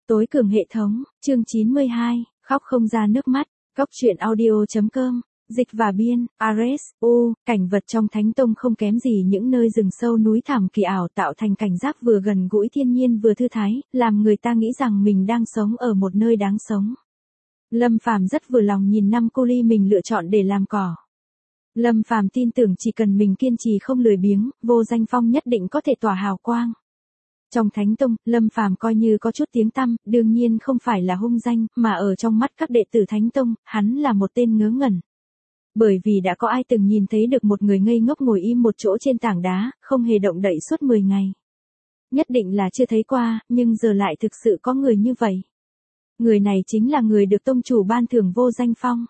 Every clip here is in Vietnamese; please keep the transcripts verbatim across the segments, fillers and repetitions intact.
Tối cường hệ thống, chương chín mươi hai, khóc không ra nước mắt, Cóc truyện audio chấm com, dịch và biên, Ares, U, cảnh vật trong Thánh Tông không kém gì những nơi rừng sâu núi thẳm kỳ ảo tạo thành cảnh giác vừa gần gũi thiên nhiên vừa thư thái, làm người ta nghĩ rằng mình đang sống ở một nơi đáng sống. Lâm Phàm rất vừa lòng nhìn năm cô ly mình lựa chọn để làm cỏ. Lâm Phàm tin tưởng chỉ cần mình kiên trì không lười biếng, Vô Danh Phong nhất định có thể tỏa hào quang. Trong Thánh Tông, Lâm Phàm coi như có chút tiếng tăm, đương nhiên không phải là hung danh, mà ở trong mắt các đệ tử Thánh Tông, hắn là một tên ngớ ngẩn. Bởi vì đã có ai từng nhìn thấy được một người ngây ngốc ngồi im một chỗ trên tảng đá, không hề động đậy suốt mười ngày. Nhất định là chưa thấy qua, nhưng giờ lại thực sự có người như vậy. Người này chính là người được tông chủ ban thưởng Vô Danh Phong.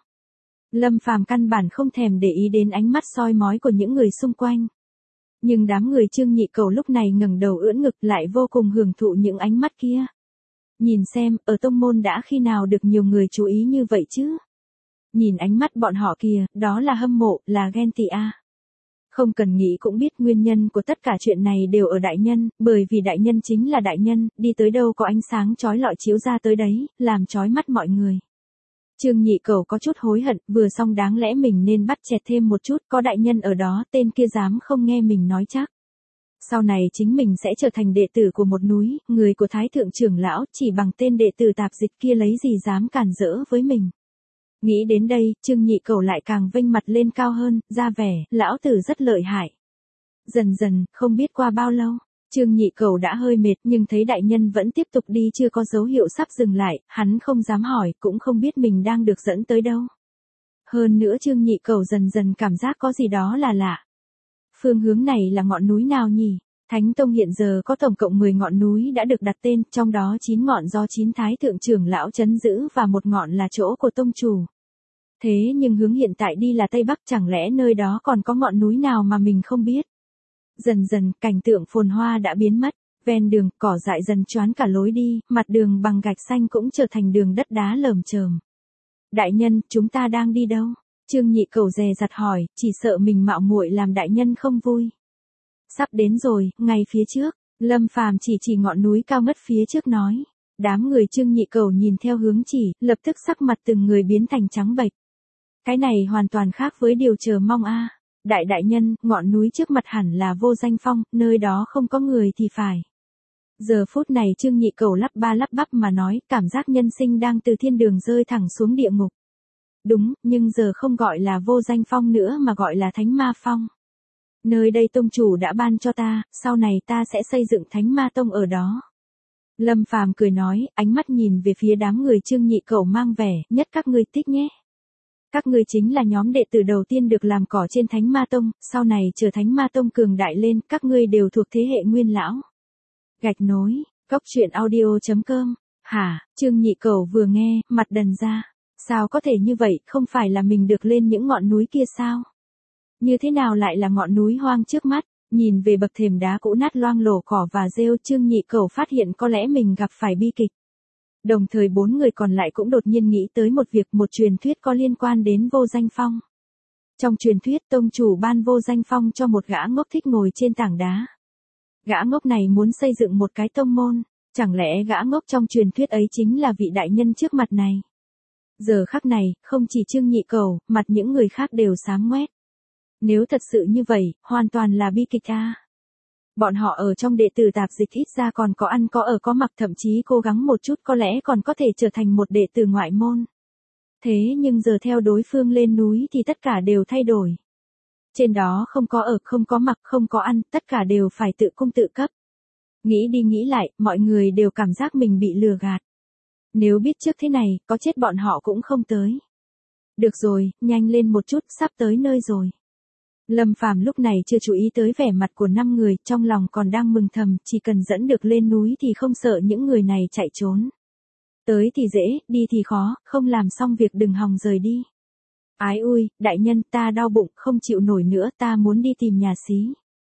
Lâm Phàm căn bản không thèm để ý đến ánh mắt soi mói của những người xung quanh. Nhưng đám người Trương Nhị Cầu lúc này ngẩng đầu ưỡn ngực lại vô cùng hưởng thụ những ánh mắt kia. Nhìn xem, ở tông môn đã khi nào được nhiều người chú ý như vậy chứ? Nhìn ánh mắt bọn họ kìa, đó là hâm mộ, là ghen tị a. Không cần nghĩ cũng biết nguyên nhân của tất cả chuyện này đều ở đại nhân, bởi vì đại nhân chính là đại nhân, đi tới đâu có ánh sáng chói lọi chiếu ra tới đấy, làm chói mắt mọi người. Trương Nhị Cầu có chút hối hận, vừa xong đáng lẽ mình nên bắt chẹt thêm một chút, có đại nhân ở đó, tên kia dám không nghe mình nói chắc. Sau này chính mình sẽ trở thành đệ tử của một núi, người của Thái Thượng trưởng lão, chỉ bằng tên đệ tử tạp dịch kia lấy gì dám cản rỡ với mình. Nghĩ đến đây, Trương Nhị Cầu lại càng vênh mặt lên cao hơn, ra vẻ, lão tử rất lợi hại. Dần dần, không biết qua bao lâu, Trương Nhị Cầu đã hơi mệt nhưng thấy đại nhân vẫn tiếp tục đi chưa có dấu hiệu sắp dừng lại, hắn không dám hỏi, cũng không biết mình đang được dẫn tới đâu. Hơn nữa Trương Nhị Cầu dần dần cảm giác có gì đó là lạ. Phương hướng này là ngọn núi nào nhỉ? Thánh Tông hiện giờ có tổng cộng mười ngọn núi đã được đặt tên, trong đó chín ngọn do chín thái thượng trưởng lão trấn giữ và một ngọn là chỗ của tông chủ. Thế nhưng hướng hiện tại đi là Tây Bắc, chẳng lẽ nơi đó còn có ngọn núi nào mà mình không biết? Dần dần, cảnh tượng phồn hoa đã biến mất, ven đường, cỏ dại dần choán cả lối đi, mặt đường bằng gạch xanh cũng trở thành đường đất đá lởm chởm. Đại nhân, chúng ta đang đi đâu? Trương Nhị Cầu dè dặt hỏi, chỉ sợ mình mạo muội làm đại nhân không vui. Sắp đến rồi, ngay phía trước, Lâm Phàm chỉ chỉ ngọn núi cao ngất phía trước nói. Đám người Trương Nhị Cầu nhìn theo hướng chỉ, lập tức sắc mặt từng người biến thành trắng bệch. Cái này hoàn toàn khác với điều chờ mong a. Đại đại nhân, ngọn núi trước mặt hẳn là Vô Danh Phong, nơi đó không có người thì phải. Giờ phút này Trương Nhị Cầu lắp ba lắp bắp mà nói, cảm giác nhân sinh đang từ thiên đường rơi thẳng xuống địa ngục. Đúng, nhưng giờ không gọi là Vô Danh Phong nữa mà gọi là Thánh Ma Phong. Nơi đây tông chủ đã ban cho ta, sau này ta sẽ xây dựng Thánh Ma Tông ở đó. Lâm Phàm cười nói, ánh mắt nhìn về phía đám người Trương Nhị Cầu mang vẻ, nhất các ngươi thích nhé. Các ngươi chính là nhóm đệ tử đầu tiên được làm cỏ trên Thánh Ma Tông, sau này chờ Thánh Ma Tông cường đại lên, các ngươi đều thuộc thế hệ nguyên lão. Gạch nối, Cóc truyện audio chấm com, hả, Trương Nhị Cầu vừa nghe, mặt đần ra. Sao có thể như vậy, không phải là mình được lên những ngọn núi kia sao? Như thế nào lại là ngọn núi hoang trước mắt? Nhìn về bậc thềm đá cũ nát loang lổ cỏ và rêu, Trương Nhị Cầu phát hiện có lẽ mình gặp phải bi kịch. Đồng thời bốn người còn lại cũng đột nhiên nghĩ tới một việc, một truyền thuyết có liên quan đến Vô Danh Phong. Trong truyền thuyết tông chủ ban Vô Danh Phong cho một gã ngốc thích ngồi trên tảng đá. Gã ngốc này muốn xây dựng một cái tông môn, chẳng lẽ gã ngốc trong truyền thuyết ấy chính là vị đại nhân trước mặt này? Giờ khắc này, không chỉ Trương Nhị Cầu, mặt những người khác đều xám ngoét. Nếu thật sự như vậy, hoàn toàn là bi kịch a. Bọn họ ở trong đệ tử tạp dịch ít ra còn có ăn có ở có mặc, thậm chí cố gắng một chút có lẽ còn có thể trở thành một đệ tử ngoại môn. Thế nhưng giờ theo đối phương lên núi thì tất cả đều thay đổi. Trên đó không có ở, không có mặc, không có ăn, tất cả đều phải tự cung tự cấp. Nghĩ đi nghĩ lại, mọi người đều cảm giác mình bị lừa gạt. Nếu biết trước thế này, có chết bọn họ cũng không tới. Được rồi, nhanh lên một chút, sắp tới nơi rồi. Lâm Phàm lúc này chưa chú ý tới vẻ mặt của năm người, trong lòng còn đang mừng thầm, chỉ cần dẫn được lên núi thì không sợ những người này chạy trốn. Tới thì dễ, đi thì khó, không làm xong việc đừng hòng rời đi. Ái ui, đại nhân, ta đau bụng, không chịu nổi nữa, ta muốn đi tìm nhà xí.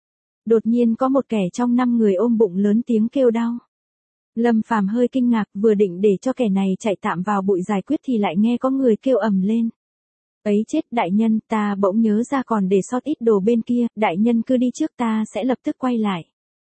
Đột nhiên có một kẻ trong năm người ôm bụng lớn tiếng kêu đau. Lâm Phàm hơi kinh ngạc, vừa định để cho kẻ này chạy tạm vào bụi giải quyết thì lại nghe có người kêu ầm lên. Ấy chết, đại nhân, ta bỗng nhớ ra còn để sót ít đồ bên kia, đại nhân cứ đi trước, ta sẽ lập tức quay lại.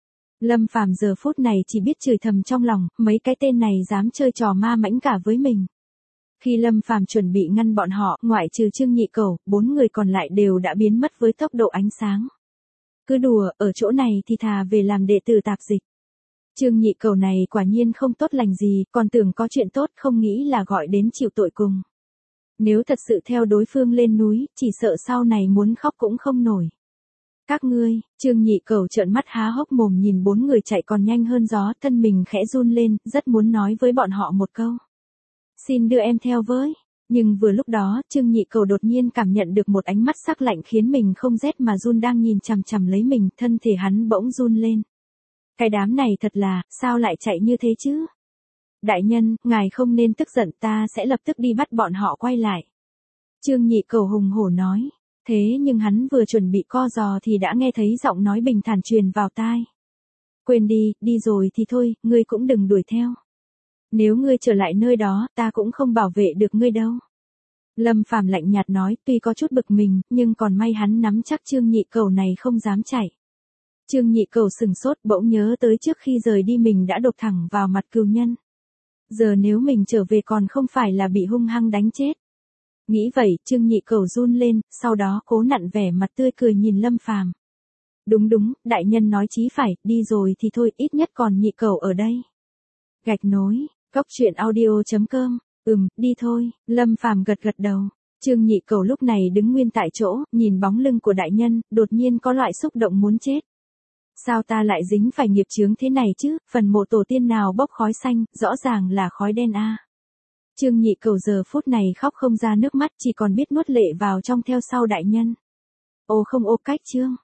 Lâm Phàm giờ phút này chỉ biết chửi thầm trong lòng, mấy cái tên này dám chơi trò ma mãnh cả với mình. Khi Lâm Phàm chuẩn bị ngăn bọn họ, ngoại trừ Trương Nhị Cẩu, bốn người còn lại đều đã biến mất với tốc độ ánh sáng. Cứ đùa, ở chỗ này thì thà về làm đệ tử tạp dịch. Trương Nhị Cẩu này quả nhiên không tốt lành gì, còn tưởng có chuyện tốt không nghĩ là gọi đến chịu tội cùng. Nếu thật sự theo đối phương lên núi, chỉ sợ sau này muốn khóc cũng không nổi. Các ngươi, Trương Nhị Cẩu trợn mắt há hốc mồm nhìn bốn người chạy còn nhanh hơn gió, thân mình khẽ run lên, rất muốn nói với bọn họ một câu. Xin đưa em theo với. Nhưng vừa lúc đó, Trương Nhị Cẩu đột nhiên cảm nhận được một ánh mắt sắc lạnh khiến mình không rét mà run đang nhìn chằm chằm lấy mình, thân thể hắn bỗng run lên. Cái đám này thật là, sao lại chạy như thế chứ? Đại nhân, ngài không nên tức giận, ta sẽ lập tức đi bắt bọn họ quay lại. Trương Nhị Cẩu hùng hổ nói. Thế nhưng hắn vừa chuẩn bị co giò thì đã nghe thấy giọng nói bình thản truyền vào tai. Quên đi, đi rồi thì thôi, ngươi cũng đừng đuổi theo. Nếu ngươi trở lại nơi đó, ta cũng không bảo vệ được ngươi đâu. Lâm Phàm lạnh nhạt nói, tuy có chút bực mình, nhưng còn may hắn nắm chắc Trương Nhị Cẩu này không dám chạy. Trương Nhị Cẩu sừng sốt bỗng nhớ tới trước khi rời đi mình đã đột thẳng vào mặt cừu nhân. Giờ nếu mình trở về còn không phải là bị hung hăng đánh chết. Nghĩ vậy, Trương Nhị Cẩu run lên, sau đó cố nặn vẻ mặt tươi cười nhìn Lâm Phàm. Đúng đúng, đại nhân nói chí phải, đi rồi thì thôi, ít nhất còn Nhị Cẩu ở đây. Gạch nối, Cóc truyện audio chấm com, ừm, đi thôi, Lâm Phàm gật gật đầu. Trương Nhị Cẩu lúc này đứng nguyên tại chỗ, nhìn bóng lưng của đại nhân, đột nhiên có loại xúc động muốn chết. Sao ta lại dính phải nghiệp chướng thế này chứ, phần mộ tổ tiên nào bốc khói xanh, rõ ràng là khói đen a. À. Trương Nhị Cẩu giờ phút này khóc không ra nước mắt, chỉ còn biết nuốt lệ vào trong theo sau đại nhân. Ô không ô cách Trương.